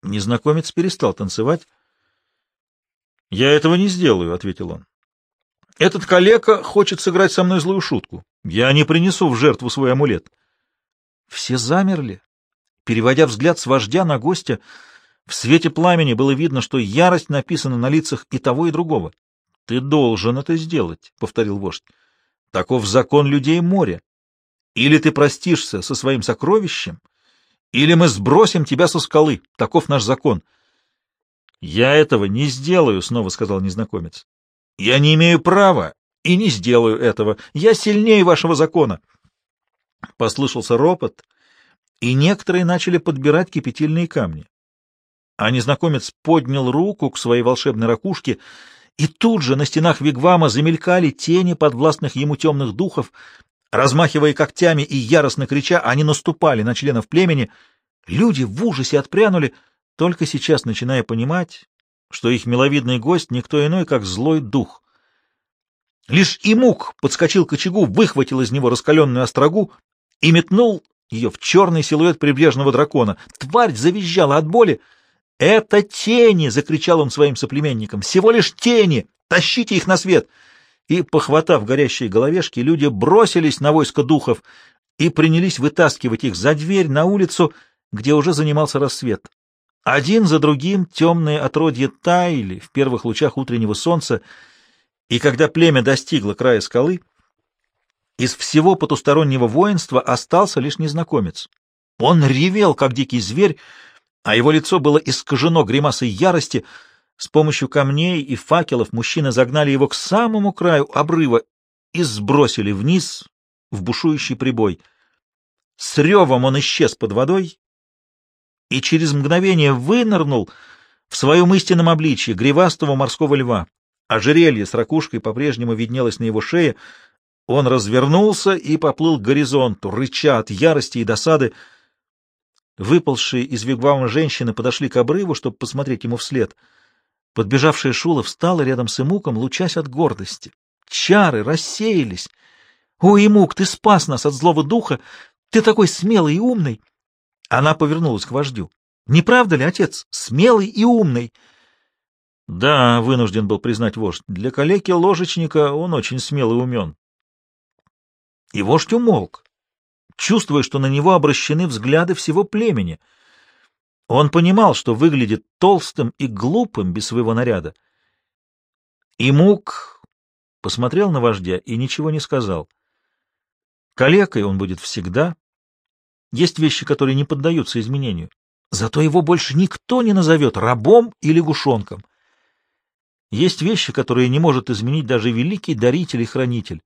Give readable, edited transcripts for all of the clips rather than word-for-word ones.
Незнакомец перестал танцевать. «Я этого не сделаю», — ответил он. «Этот калека хочет сыграть со мной злую шутку. Я не принесу в жертву свой амулет». Все замерли, переводя взгляд с вождя на гостя. В свете пламени было видно, что ярость написана на лицах и того, и другого. «Ты должен это сделать», — повторил вождь. «Таков закон людей моря. Или ты простишься со своим сокровищем, или мы сбросим тебя со скалы. Таков наш закон». «Я этого не сделаю», — снова сказал незнакомец. «Я не имею права и не сделаю этого. Я сильнее вашего закона». Послышался ропот, и некоторые начали подбирать кипятильные камни. А незнакомец поднял руку к своей волшебной ракушке, и тут же на стенах вигвама замелькали тени подвластных ему темных духов. Размахивая когтями и яростно крича, они наступали на членов племени. Люди в ужасе отпрянули, только сейчас начиная понимать, что их миловидный гость никто иной, как злой дух. Лишь Имук подскочил к очагу, выхватил из него раскаленную острогу и метнул ее в черный силуэт прибрежного дракона. Тварь завизжала от боли. «Это тени!» — закричал он своим соплеменникам. «Всего лишь тени! Тащите их на свет!» И, похватав горящие головешки, люди бросились на войско духов и принялись вытаскивать их за дверь на улицу, где уже занимался рассвет. Один за другим темные отродья таяли в первых лучах утреннего солнца, и когда племя достигло края скалы, из всего потустороннего воинства остался лишь незнакомец. Он ревел, как дикий зверь, а его лицо было искажено гримасой ярости. С помощью камней и факелов мужчины загнали его к самому краю обрыва и сбросили вниз в бушующий прибой. С ревом он исчез под водой и через мгновение вынырнул в своем истинном обличье гривастого морского льва. Ожерелье с ракушкой по-прежнему виднелось на его шее. Он развернулся и поплыл к горизонту, рыча от ярости и досады. Выползшие из вигвама женщины подошли к обрыву, чтобы посмотреть ему вслед. Подбежавшая Шула встала рядом с Имуком, лучась от гордости. Чары рассеялись. «О, Имук, ты спас нас от злого духа! Ты такой смелый и умный!» Она повернулась к вождю. «Не правда ли, отец? Смелый и умный!» «Да», — вынужден был признать вождь, — «для калеки-ложечника он очень смел и умен». И вождь умолк, чувствуя, что на него обращены взгляды всего племени. Он понимал, что выглядит толстым и глупым без своего наряда. Имук посмотрел на вождя и ничего не сказал. Калекой он будет всегда. Есть вещи, которые не поддаются изменению. Зато его больше никто не назовет рабом или лягушонком. Есть вещи, которые не может изменить даже великий даритель и хранитель.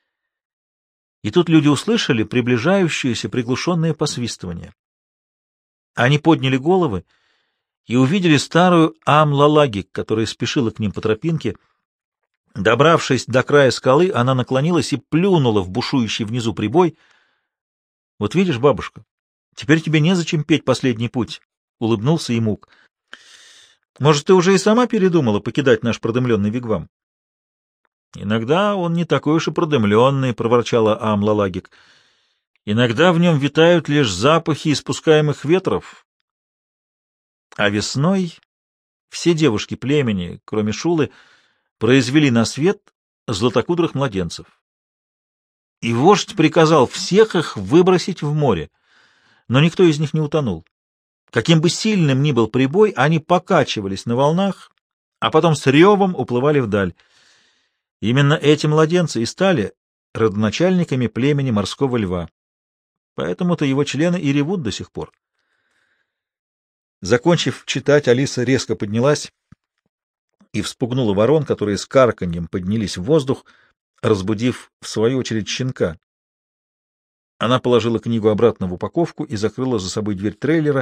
И тут люди услышали приближающееся приглушенное посвистывание. Они подняли головы и увидели старую Амлалагик, которая спешила к ним по тропинке. Добравшись до края скалы, она наклонилась и плюнула в бушующий внизу прибой. — Вот видишь, бабушка, теперь тебе незачем петь последний путь, — улыбнулся Имук. — Может, ты уже и сама передумала покидать наш продымленный вигвам? — Иногда он не такой уж и продымленный, — проворчала Амлалагик. — Иногда в нем витают лишь запахи испускаемых ветров. А весной все девушки племени, кроме Шулы, произвели на свет златокудрых младенцев. И вождь приказал всех их выбросить в море, но никто из них не утонул. Каким бы сильным ни был прибой, они покачивались на волнах, а потом с ревом уплывали вдаль. Именно эти младенцы и стали родоначальниками племени морского льва. Поэтому-то его члены и ревут до сих пор. Закончив читать, Алиса резко поднялась и вспугнула ворон, которые с карканьем поднялись в воздух, разбудив, в свою очередь, щенка. Она положила книгу обратно в упаковку и закрыла за собой дверь трейлера.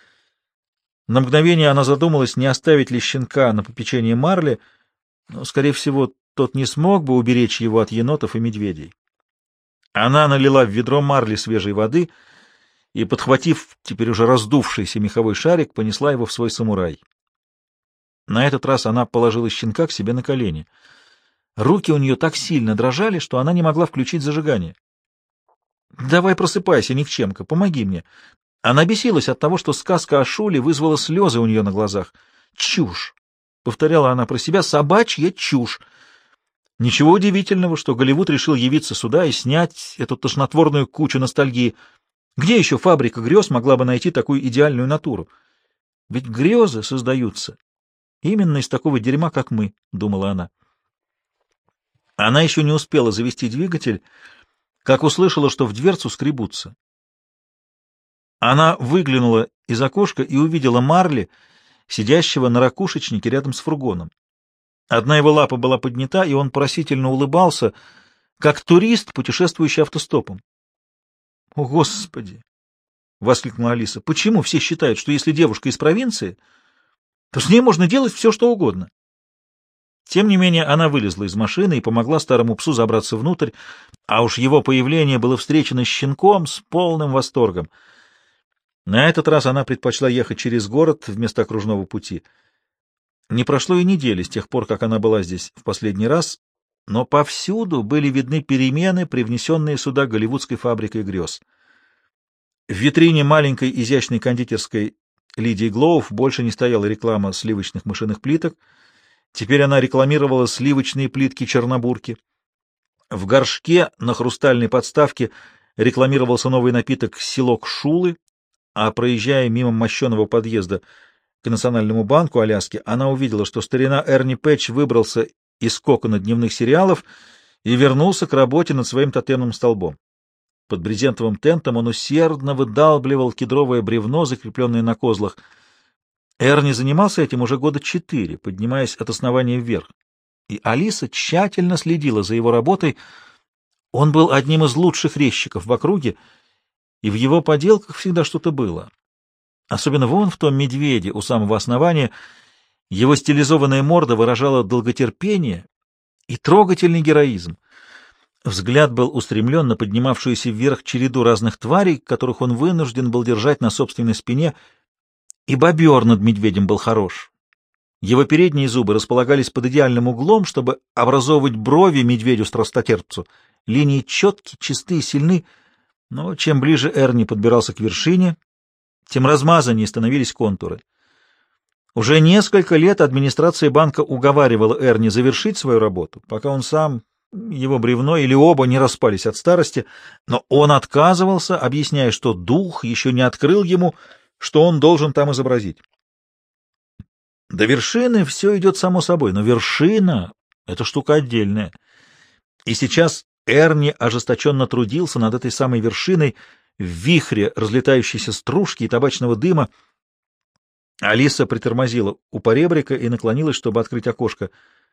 На мгновение она задумалась, не оставить ли щенка на попечение Марли, но, скорее всего, тот не смог бы уберечь его от енотов и медведей. Она налила в ведро Марли свежей воды и, подхватив теперь уже раздувшийся меховой шарик, понесла его в свой самурай. На этот раз она положила щенка к себе на колени. Руки у нее так сильно дрожали, что она не могла включить зажигание. — Давай просыпайся, никчемка, помоги мне. Она бесилась от того, что сказка о Шуле вызвала слезы у нее на глазах. «Чушь!» — повторяла она про себя, — «собачья чушь!» Ничего удивительного, что Голливуд решил явиться сюда и снять эту тошнотворную кучу ностальгии. Где еще фабрика грез могла бы найти такую идеальную натуру? Ведь грезы создаются именно из такого дерьма, как мы, — думала она. Она еще не успела завести двигатель, как услышала, что в дверцу скребутся. Она выглянула из окошка и увидела Марли, сидящего на ракушечнике рядом с фургоном. Одна его лапа была поднята, и он просительно улыбался, как турист, путешествующий автостопом. — О, Господи! — воскликнула Алиса. — Почему все считают, что если девушка из провинции, то с ней можно делать все, что угодно? Тем не менее, она вылезла из машины и помогла старому псу забраться внутрь, а уж его появление было встречено щенком с полным восторгом. На этот раз она предпочла ехать через город вместо окружного пути. Не прошло и недели с тех пор, как она была здесь в последний раз, но повсюду были видны перемены, привнесенные сюда голливудской фабрикой грез. В витрине маленькой изящной кондитерской Лидии Глоув больше не стояла реклама сливочных мышиных плиток, теперь она рекламировала сливочные плитки Чернобурки. В горшке на хрустальной подставке рекламировался новый напиток «Селок Шулы», а проезжая мимо мощеного подъезда к Национальному банку Аляски, она увидела, что старина Эрни Пэтч выбрался из кокона дневных сериалов и вернулся к работе над своим тотемным столбом. Под брезентовым тентом он усердно выдалбливал кедровое бревно, закрепленное на козлах. Эрни занимался этим уже года 4, поднимаясь от основания вверх, и Алиса тщательно следила за его работой. Он был одним из лучших резчиков в округе, и в его поделках всегда что-то было. Особенно вон в том медведе у самого основания его стилизованная морда выражала долготерпение и трогательный героизм. Взгляд был устремлен на поднимавшуюся вверх череду разных тварей, которых он вынужден был держать на собственной спине, и бобер над медведем был хорош. Его передние зубы располагались под идеальным углом, чтобы образовывать брови медведю-страстотерпцу. Линии четкие, чистые, сильны, но чем ближе Эрни подбирался к вершине, тем размазаннее становились контуры. Уже несколько лет администрация банка уговаривала Эрни завершить свою работу, пока он сам, его бревно или оба не распались от старости, но он отказывался, объясняя, что дух еще не открыл ему, что он должен там изобразить. До вершины все идет само собой, но вершина — это штука отдельная. И сейчас Эрни ожесточенно трудился над этой самой вершиной в вихре разлетающейся стружки и табачного дыма. Алиса притормозила у поребрика и наклонилась, чтобы открыть окошко.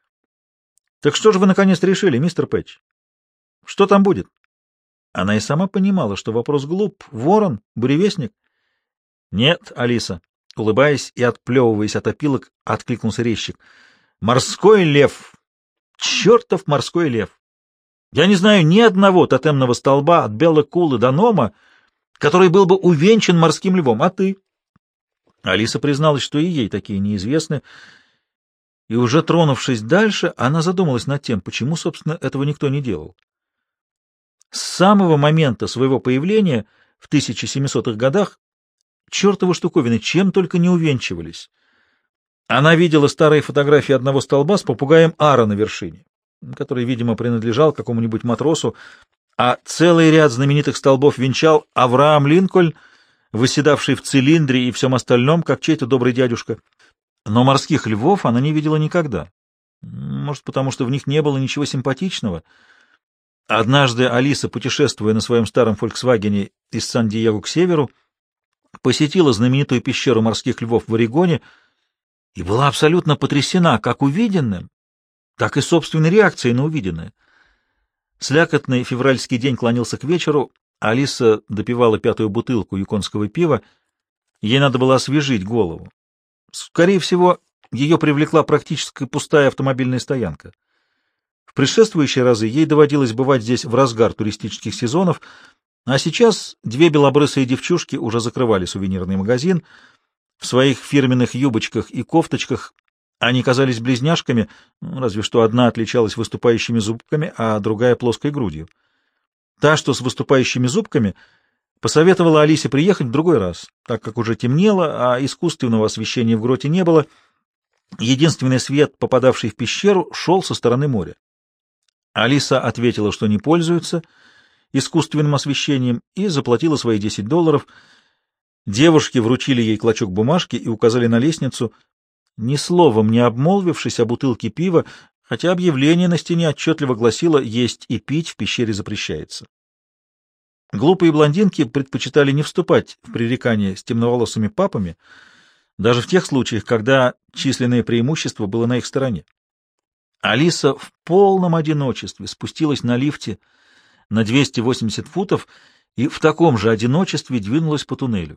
— Так что же вы наконец решили, мистер Пэтч? Что там будет? Она и сама понимала, что вопрос глуп. Ворон? Буревестник? — Нет, Алиса, — улыбаясь и отплевываясь от опилок, откликнулся резчик. — Морской лев! Чертов морской лев! Я не знаю ни одного тотемного столба от Белла-Кулы до Нома, который был бы увенчан морским львом. А ты? Алиса призналась, что и ей такие неизвестны, и уже тронувшись дальше, она задумалась над тем, почему, собственно, этого никто не делал. С самого момента своего появления в 1700-х годах чертовы штуковины чем только не увенчивались. Она видела старые фотографии одного столба с попугаем Ара на вершине, который, видимо, принадлежал какому-нибудь матросу, а целый ряд знаменитых столбов венчал Авраам Линкольн, восседавший в цилиндре и всем остальном, как чей-то добрый дядюшка. Но морских львов она не видела никогда. Может, потому что в них не было ничего симпатичного. Однажды Алиса, путешествуя на своем старом «Фольксвагене» из Сан-Диего к северу, посетила знаменитую пещеру морских львов в Орегоне и была абсолютно потрясена как увиденным, так и собственной реакцией на увиденное. Слякотный февральский день клонился к вечеру, Алиса допивала 5-ю бутылку юконского пива, ей надо было освежить голову. Скорее всего, ее привлекла практически пустая автомобильная стоянка. В предшествующие разы ей доводилось бывать здесь в разгар туристических сезонов, а сейчас 2 белобрысые девчушки уже закрывали сувенирный магазин. В своих фирменных юбочках и кофточках они казались близняшками, разве что одна отличалась выступающими зубками, а другая — плоской грудью. Та, что с выступающими зубками, Посоветовала Алисе приехать в другой раз, так как уже темнело, а искусственного освещения в гроте не было. Единственный свет, попадавший в пещеру, шел со стороны моря. Алиса ответила, что не пользуется искусственным освещением, и заплатила свои $10. Девушки вручили ей клочок бумажки и указали на лестницу, ни словом не обмолвившись о бутылке пива, хотя объявление на стене отчетливо гласило «Есть и пить в пещере запрещается». Глупые блондинки предпочитали не вступать в пререкания с темноволосыми папами, даже в тех случаях, когда численное преимущество было на их стороне. Алиса в полном одиночестве спустилась на лифте на 280 футов и в таком же одиночестве двинулась по туннелю.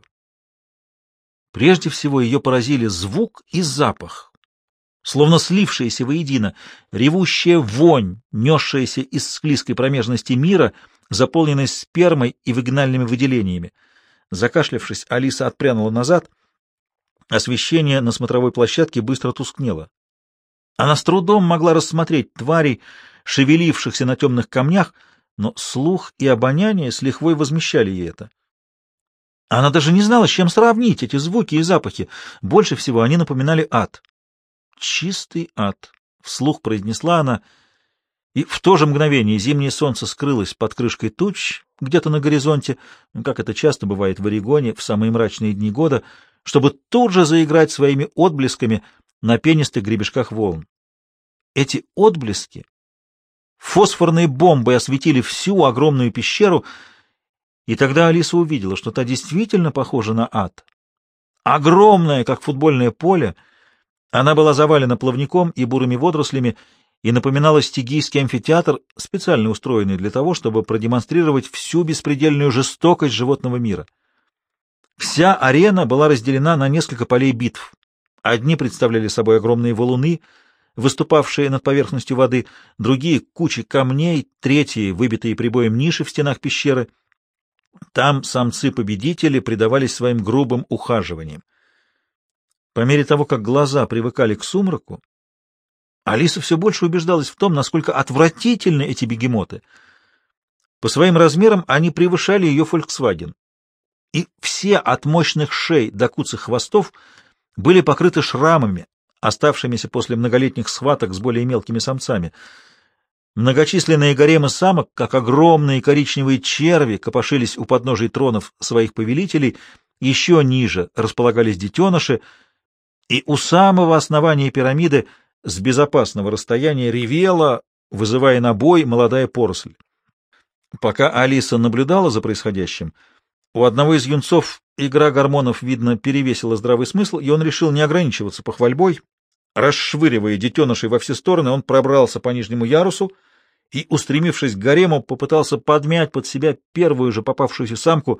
Прежде всего ее поразили звук и запах, словно слившиеся воедино, ревущая вонь, несшаяся из склизкой промежности мира, заполненной спермой и вагинальными выделениями. Закашлявшись, Алиса отпрянула назад. Освещение на смотровой площадке быстро тускнело. Она с трудом могла рассмотреть тварей, шевелившихся на темных камнях, но слух и обоняние с лихвой возмещали ей это. Она даже не знала, с чем сравнить эти звуки и запахи. Больше всего они напоминали ад. «Чистый ад», — вслух произнесла она, и в то же мгновение зимнее солнце скрылось под крышкой туч где-то на горизонте, как это часто бывает в Орегоне в самые мрачные дни года, чтобы тут же заиграть своими отблесками на пенистых гребешках волн. Эти отблески фосфорные бомбы осветили всю огромную пещеру, и тогда Алиса увидела, что та действительно похожа на ад. Огромная, как футбольное поле, она была завалена плавником и бурыми водорослями и напоминала стигийский амфитеатр, специально устроенный для того, чтобы продемонстрировать всю беспредельную жестокость животного мира. Вся арена была разделена на несколько полей битв. Одни представляли собой огромные валуны, выступавшие над поверхностью воды, другие — кучи камней, третьи — выбитые прибоем ниши в стенах пещеры. Там самцы-победители предавались своим грубым ухаживаниям. По мере того, как глаза привыкали к сумраку, Алиса все больше убеждалась в том, насколько отвратительны эти бегемоты. По своим размерам они превышали ее «Фольксваген». И все от мощных шей до куцых хвостов были покрыты шрамами, оставшимися после многолетних схваток с более мелкими самцами. Многочисленные гаремы самок, как огромные коричневые черви, копошились у подножий тронов своих повелителей, еще ниже располагались детеныши, и у самого основания пирамиды с безопасного расстояния ревела, вызывая на бой, молодая поросль. Пока Алиса наблюдала за происходящим, у одного из юнцов игра гормонов, видно, перевесила здравый смысл, и он решил не ограничиваться похвальбой. Расшвыривая детенышей во все стороны, он пробрался по нижнему ярусу и, устремившись к гарему, попытался подмять под себя первую же попавшуюся самку.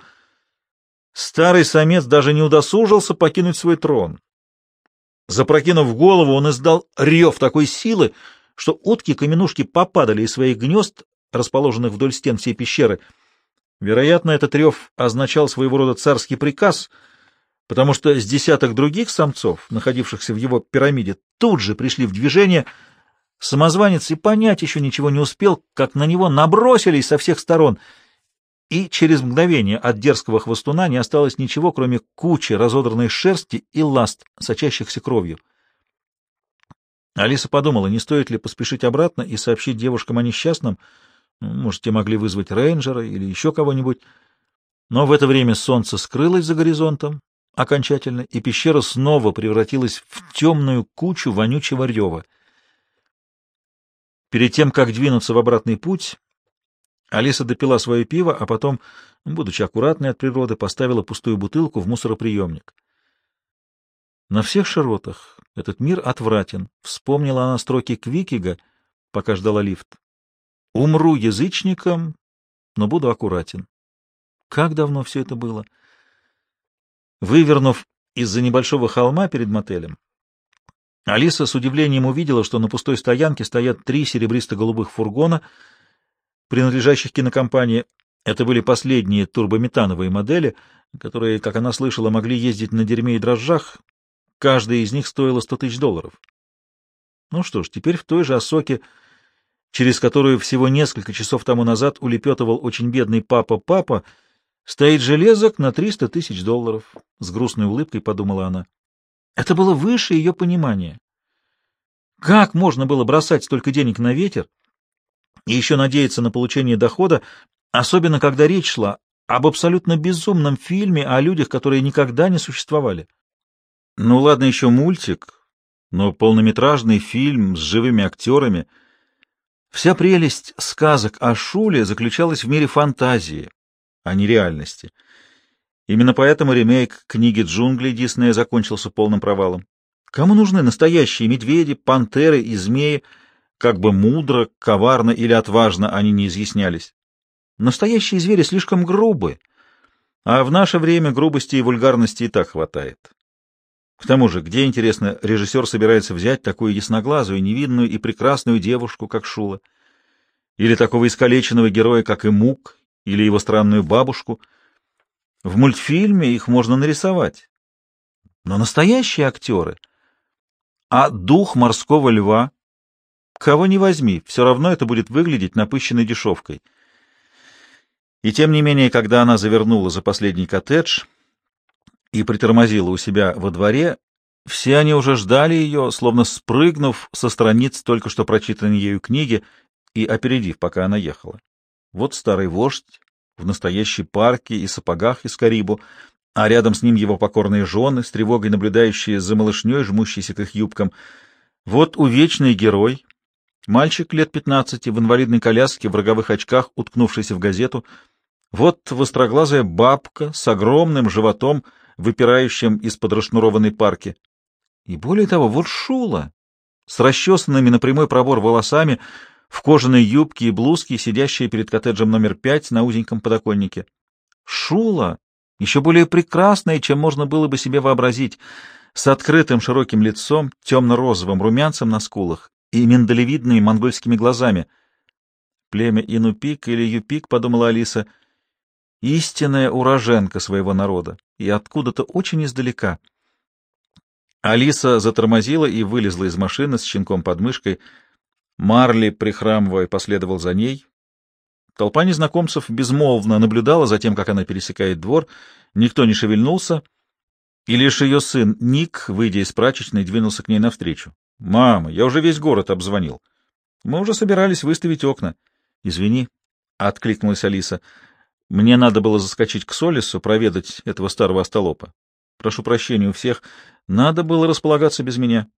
Старый самец даже не удосужился покинуть свой трон. Запрокинув голову, он издал рев такой силы, что утки-каменушки попадали из своих гнезд, расположенных вдоль стен всей пещеры. Вероятно, этот рев означал своего рода царский приказ, потому что с десяток других самцов, находившихся в его пирамиде, тут же пришли в движение. Самозванец и понять еще ничего не успел, как на него набросились со всех сторон, и через мгновение от дерзкого хвостуна не осталось ничего, кроме кучи разодранной шерсти и ласт, сочащихся кровью. Алиса подумала, не стоит ли поспешить обратно и сообщить девушкам о несчастном. Может, те могли вызвать рейнджера или еще кого-нибудь. Но в это время солнце скрылось за горизонтом окончательно, и пещера снова превратилась в темную кучу вонючего рева. Перед тем, как двинуться в обратный путь, Алиса допила свое пиво, а потом, будучи аккуратной от природы, поставила пустую бутылку в мусороприемник. На всех широтах этот мир отвратен, вспомнила она строки Квикига, пока ждала лифт. Умру язычником, но буду аккуратен. Как давно все это было? Вывернув из-за небольшого холма перед мотелем, Алиса с удивлением увидела, что на пустой стоянке стоят 3 серебристо-голубых фургона, принадлежащих кинокомпании. Это были последние турбометановые модели, которые, как она слышала, могли ездить на дерьме и дрожжах. Каждая из них стоила $100 000. Ну что ж, теперь в той же Осоке, через которую всего несколько часов тому назад улепетывал очень бедный папа-папа, Стоит железок на 300 тысяч долларов, — с грустной улыбкой подумала она. Это было выше ее понимания. Как можно было бросать столько денег на ветер и еще надеяться на получение дохода, особенно когда речь шла об абсолютно безумном фильме о людях, которые никогда не существовали? Ну ладно, еще мультик, но полнометражный фильм с живыми актерами. Вся прелесть сказок о Шуле заключалась в мире фантазии, а не реальности. Именно поэтому ремейк «Книги джунглей» Диснея закончился полным провалом. Кому нужны настоящие медведи, пантеры и змеи, как бы мудро, коварно или отважно они не изъяснялись? Настоящие звери слишком грубы, а в наше время грубости и вульгарности и так хватает. К тому же, где, интересно, режиссер собирается взять такую ясноглазую, невинную и прекрасную девушку, как Шула? Или такого искалеченного героя, как Эмук, или его странную бабушку? В мультфильме их можно нарисовать. Но настоящие актеры... А дух морского льва? Кого не возьми, все равно это будет выглядеть напыщенной дешевкой. И тем не менее, когда она завернула за последний коттедж и притормозила у себя во дворе, все они уже ждали ее, словно спрыгнув со страниц только что прочитанной ею книги и опередив, пока она ехала. Вот старый вождь в настоящей парке и сапогах из Карибу, а рядом с ним его покорные жены, с тревогой наблюдающие за малышней, жмущейся к их юбкам. Вот увечный герой, мальчик лет 15 в инвалидной коляске, в роговых очках, уткнувшийся в газету. Вот востроглазая бабка с огромным животом, выпирающим из-под расшнурованной парки. И более того, вот Шула, с расчесанными на прямой пробор волосами, в кожаной юбке и блузке, сидящая перед коттеджем номер 5 на узеньком подоконнике. Шула, еще более прекрасная, чем можно было бы себе вообразить, с открытым широким лицом, темно-розовым румянцем на скулах и миндалевидными монгольскими глазами. Племя Инупик или Юпик, подумала Алиса, истинная уроженка своего народа, и откуда-то очень издалека. Алиса затормозила и вылезла из машины с щенком под мышкой. Марли, прихрамывая, последовал за ней. Толпа незнакомцев безмолвно наблюдала за тем, как она пересекает двор. Никто не шевельнулся, и лишь ее сын Ник, выйдя из прачечной, двинулся к ней навстречу. — Мама, я уже весь город обзвонил. Мы уже собирались выставить окна. — Извини, — откликнулась Алиса. — Мне надо было заскочить к Солису, проведать этого старого остолопа. Прошу прощения у всех. Надо было располагаться без меня.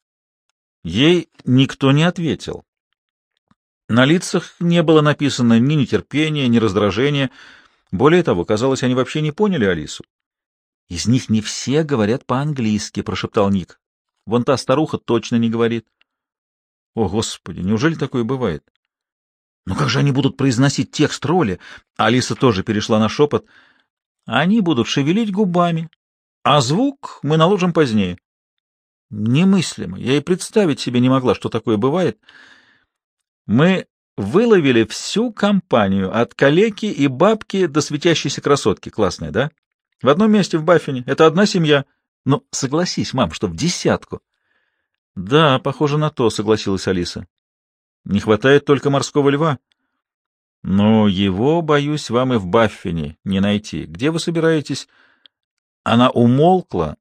Ей никто не ответил. На лицах не было написано ни нетерпения, ни раздражения. Более того, казалось, они вообще не поняли Алису. — Из них не все говорят по-английски, — прошептал Ник. — Вон та старуха точно не говорит. — О, Господи, неужели такое бывает? — Ну как же они будут произносить текст роли? Алиса тоже перешла на шепот. — Они будут шевелить губами, а звук мы наложим позднее. Немыслимо. Я и представить себе не могла, что такое бывает. Мы выловили всю компанию, от калеки и бабки до светящейся красотки. Классная, да? В одном месте в Баффине. Это одна семья. Но согласись, мам, что в десятку. Да, похоже на то, согласилась Алиса. Не хватает только морского льва. Но его, боюсь, вам и в Баффине не найти. Где вы собираетесь? Она умолкла.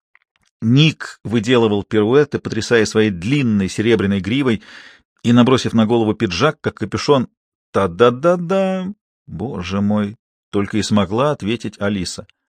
Ник выделывал пируэты, потрясая своей длинной серебряной гривой и, набросив на голову пиджак, как капюшон, «Та-да-да-да!» «Боже мой!» — только и смогла ответить Алиса.